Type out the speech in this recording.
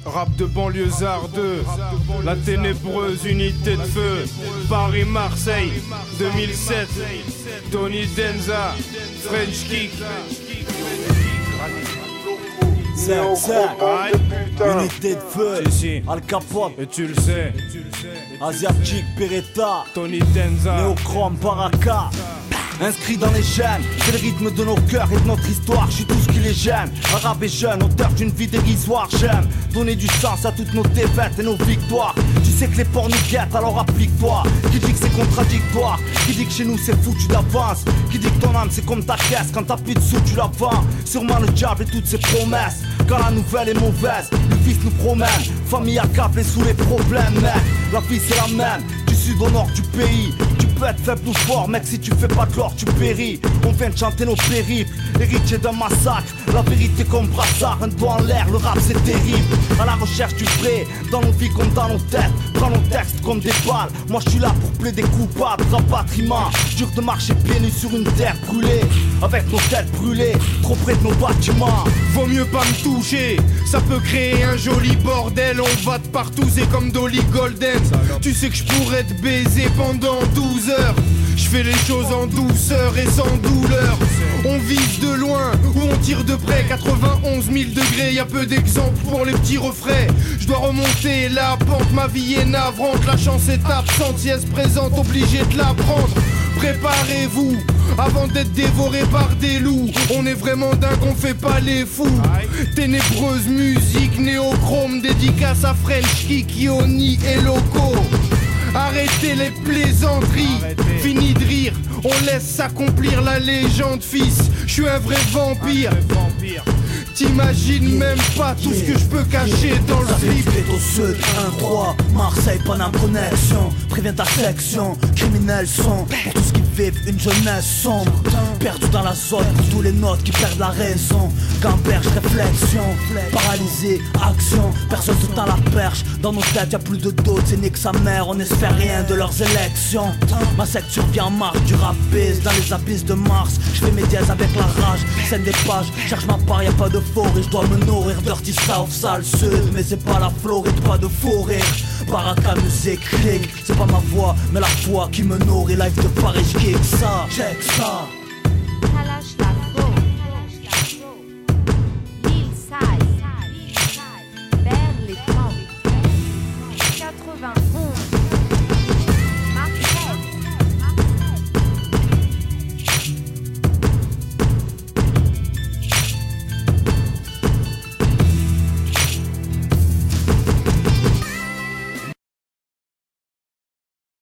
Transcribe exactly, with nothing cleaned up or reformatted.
Rap de banlieusard deux, la ténébreuse unité de feu. Paris-Marseille, deux mille sept, Tony Denza, French Kick. Zac, Zac, unité de feu, si, si. Al Capote, Et tu le sais, Asiatique, Beretta, Tony Denza. Néochrome, Baraka. Inscrit dans les gènes, c'est le rythme de nos cœurs et de notre histoire. Je suis tout ce qui les gêne. Arabe et jeune, auteur d'une vie dérisoire. J'aime donner du sens à toutes nos défaites et nos victoires. Tu sais que les porcs nous guettent, alors applique-toi. Qui dit que c'est contradictoire, qui dit que chez nous c'est foutu d'avance, qui dit que ton âme c'est comme ta caisse, quand t'as plus de sous tu la vends. Sûrement le diable et toutes ses promesses. Quand la nouvelle est mauvaise, le fils nous promène. Famille accablée sous les problèmes, mec. La vie c'est la même, du sud au nord du pays. Tu peux être faible ou fort, mec, si tu fais pas de l'or tu péris. On vient de chanter nos périples, héritier d'un massacre. La vérité comme brassard, un doigt en l'air, le rap c'est terrible. À la recherche du vrai, dans nos vies comme dans nos têtes. Prends nos textes comme des balles, moi je suis là pour plaider coupable. Rapatriement, dur de marcher pieds nus sur une terre brûlée, avec nos têtes brûlées, trop près de nos bâtiments. Vaut mieux pas me toucher, ça peut créer un joli bordel. On va te partouzer comme Dolly Golden. Tu sais que je pourrais te baiser pendant douze heures. Je fais les choses en douceur et sans douleur. On vise de loin ou on tire de près. Quatre-vingt-onze mille degrés, y'a peu d'exemples pour les petits refrains. Je dois remonter la pente, ma vie est navrante. La chance est absente, si elle se présente, obligé de la prendre. Préparez-vous avant d'être dévoré par des loups. On est vraiment dingue, on fait pas les fous. Ténébreuse musique, néochrome, dédicace à French Kick, Yoni et Loco. Arrêtez les plaisanteries, Arrêtez. Fini de rire, on laisse s'accomplir la légende fils. Je suis un vrai vampire, un vrai vampire. T'imagines même pas tout ce que je peux cacher dans le slip. Au sud, un trois, Marseille, Paname Connexion. Préviens ta section, criminels sont pour tous qui vivent une jeunesse sombre. Perdu dans la zone pour tous les nôtres qui perdent la raison. Gamberge, réflexion, paralysé, action. Personne se tend la perche, dans nos têtes y'a plus de doute. C'est nique sa mère, on espère rien de leurs élections. Ma secte survient en marche du rap biz dans les abysses de Mars. Je fais mes dièses avec la rage, scène des pages, cherche ma part, y'a pas de faux et je dois me nourrir. Dirty South, sale sud, mais c'est pas la Floride, pas de faux rire. Baraka musique, click, c'est pas ma voix, mais la foi qui me nourrit. Live de Paris, je kick ça, check ça. Kalash